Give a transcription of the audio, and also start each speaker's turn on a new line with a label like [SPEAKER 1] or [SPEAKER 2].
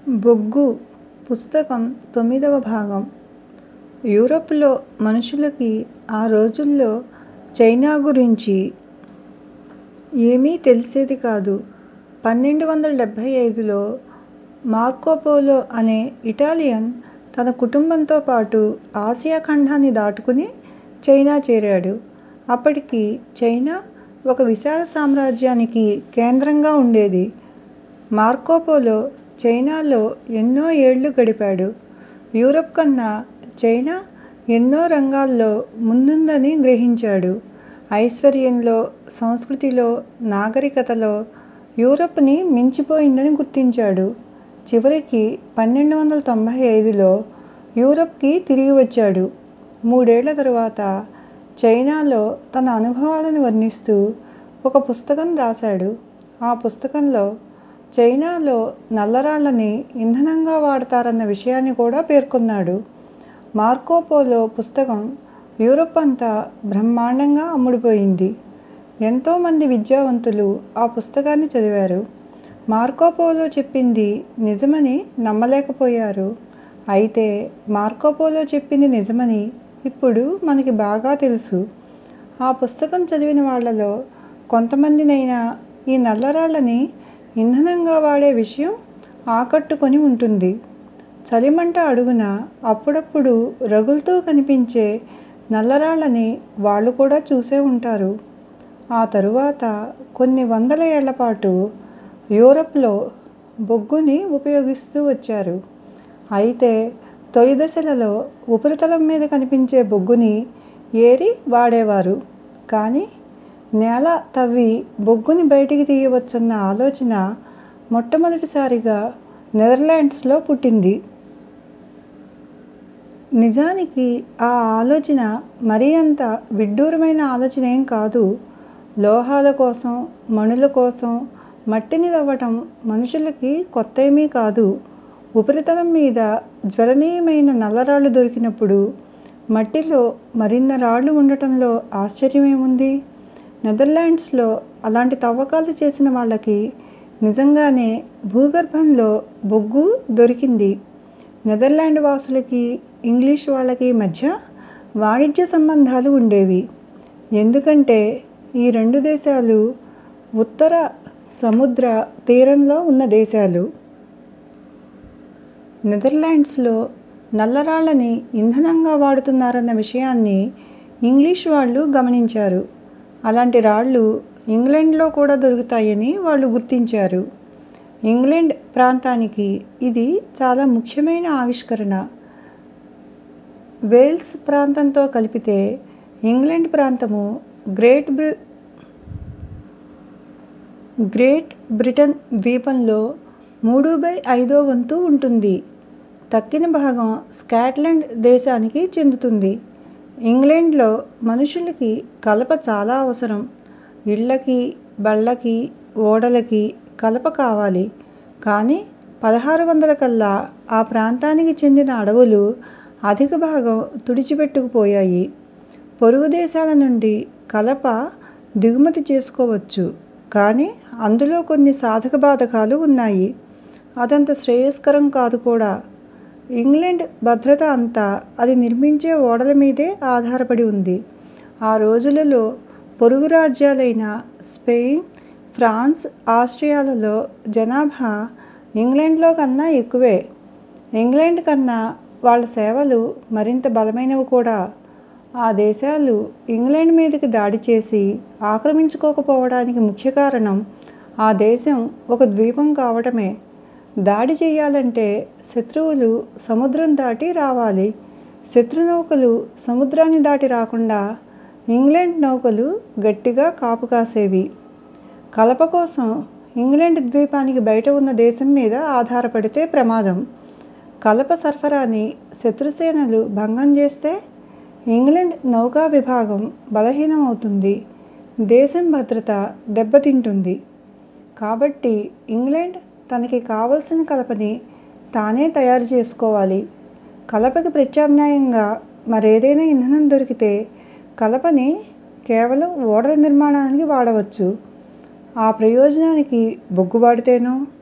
[SPEAKER 1] బొగ్గు పుస్తకం 9వ భాగం. యూరప్లో మనుషులకి ఆ రోజుల్లో చైనా గురించి ఏమీ తెలిసేది కాదు. 1275లో మార్కోపోలో అనే ఇటాలియన్ తన కుటుంబంతో పాటు ఆసియా ఖండాన్ని దాటుకుని చైనా చేరాడు. అప్పటికి చైనా ఒక విశాల సామ్రాజ్యానికి కేంద్రంగా ఉండేది. మార్కోపోలో చైనాలో ఎన్నో ఏళ్లు గడిపాడు. యూరప్ కన్నా చైనా ఎన్నో రంగాల్లో ముందుందని గ్రహించాడు. ఐశ్వర్యంలో, సంస్కృతిలో, నాగరికతలో యూరప్ని మించిపోయిందని గుర్తించాడు. చివరికి 1295లో యూరప్కి తిరిగి వచ్చాడు. 3 ఏళ్ల తరువాత చైనాలో తన అనుభవాలను వర్ణిస్తూ ఒక పుస్తకం రాశాడు. ఆ పుస్తకంలో చైనాలో నల్లరాళ్లని ఇంధనంగా వాడతారన్న విషయాన్ని కూడా పేర్కొన్నాడు. మార్కోపోలో పుస్తకం యూరప్ అంతా బ్రహ్మాండంగా అమ్ముడుపోయింది. ఎంతోమంది విద్యావంతులు ఆ పుస్తకాన్ని చదివారు. మార్కోపోలో చెప్పింది నిజమని నమ్మలేకపోయారు. అయితే మార్కోపోలో చెప్పింది నిజమని ఇప్పుడు మనకి బాగా తెలుసు. ఆ పుస్తకం చదివిన వాళ్లలో కొంతమందినైనా ఈ నల్లరాళ్లని ఇంధనంగా వాడే విషయం ఆకట్టుకొని ఉంటుంది. చలిమంట అడుగున అప్పుడప్పుడు రగులుతూ కనిపించే నల్లరాళ్లని వాళ్ళు కూడా చూసే ఉంటారు. ఆ తరువాత కొన్ని వందల ఏళ్లపాటు యూరప్లో బొగ్గుని ఉపయోగిస్తూ వచ్చారు. అయితే తొలి దశలలో ఉపరితలం మీద కనిపించే బొగ్గుని ఏరి వాడేవారు. కానీ నేల తవ్వి బొగ్గుని బయటికి తీయవచ్చన్న ఆలోచన మొట్టమొదటిసారిగా నెదర్లాండ్స్లో పుట్టింది. నిజానికి ఆ ఆలోచన మరీ అంత విడ్డూరమైన ఆలోచన ఏం కాదు. లోహాల కోసం, మణుల కోసం మట్టిని తవ్వటం మనుషులకి కొత్తేమీ కాదు. ఉపరితలం మీద జ్వలనీయమైన నల్లరాళ్లు దొరికినప్పుడు మట్టిలో మరిన్ని రాళ్లు ఉండటంలో ఆశ్చర్యమేముంది? నెదర్లాండ్స్లో అలాంటి తవ్వకాలు చేసిన వాళ్లకి నిజంగానే భూగర్భంలో బొగ్గు దొరికింది. నెదర్లాండ్ వాసులకి, ఇంగ్లీష్ వాళ్లకి మధ్య వాణిజ్య సంబంధాలు ఉండేవి. ఎందుకంటే ఈ రెండు దేశాలు ఉత్తర సముద్ర తీరంలో ఉన్న దేశాలు. నెదర్లాండ్స్లో నల్లరాళ్లని ఇంధనంగా వాడుతున్నారన్న విషయాన్ని ఇంగ్లీష్ వాళ్ళు గమనించారు. అలాంటి రాళ్లు ఇంగ్లండ్లో కూడా దొరుకుతాయని వాళ్ళు గుర్తించారు. ఇంగ్లండ్ ప్రాంతానికి ఇది చాలా ముఖ్యమైన ఆవిష్కరణ. వేల్స్ ప్రాంతంతో కలిపితే ఇంగ్లండ్ ప్రాంతము గ్రేట్ బ్రిటన్ ద్వీపంలో 3/5 వంతు ఉంటుంది. తక్కిన భాగం స్కాట్లాండ్ దేశానికి చెందుతుంది. ఇంగ్లండ్లో మనుషులకి కలప చాలా అవసరం. ఇళ్లకి, బళ్లకి, ఓడలకి కలప కావాలి. కానీ 1600 కల్లా ఆ ప్రాంతానికి చెందిన అడవులు అధిక భాగం తుడిచిపెట్టుకుపోయాయి. పొరుగు దేశాల నుండి కలప దిగుమతి చేసుకోవచ్చు. కానీ అందులో కొన్ని సాధక బాధకాలు ఉన్నాయి. అదంత శ్రేయస్కరం కాదు కూడా. ఇంగ్లండ్ భద్రత అంతా అది నిర్మించే ఓడల మీదే ఆధారపడి ఉంది. ఆ రోజులలో పొరుగు రాజ్యాలైన స్పెయిన్, ఫ్రాన్స్, ఆస్ట్రియాలలో జనాభా ఇంగ్లండ్లో కన్నా ఎక్కువే. ఇంగ్లండ్ కన్నా వాళ్ల సేవలు మరింత బలమైనవి కూడా. ఆ దేశాలు ఇంగ్లండ్ మీదకి దాడి చేసి ఆక్రమించుకోకపోవడానికి ముఖ్య కారణం ఆ దేశం ఒక ద్వీపం కావటమే. దాడి చెయ్యాలంటే శత్రువులు సముద్రం దాటి రావాలి. శత్రునౌకలు సముద్రాన్ని దాటి రాకుండా ఇంగ్లండ్ నౌకలు గట్టిగా కాపు కాసేవి. కలప కోసం ఇంగ్లండ్ ద్వీపానికి బయట ఉన్న దేశం మీద ఆధారపడితే ప్రమాదం. కలప సరఫరాని శత్రుసేనలు భంగం చేస్తే ఇంగ్లండ్ నౌకా విభాగం బలహీనమవుతుంది. దేశం భద్రత దెబ్బతింటుంది. కాబట్టి ఇంగ్లండ్ తనకి కావలసిన కలపని తానే తయారు చేసుకోవాలి. కలపకి ప్రత్యామ్నాయంగా మరేదైనా ఇంధనం దొరికితే కలపని కేవలం ఓడల నిర్మాణానికి వాడవచ్చు. ఆ ప్రయోజనానికి బొగ్గు వాడితేనో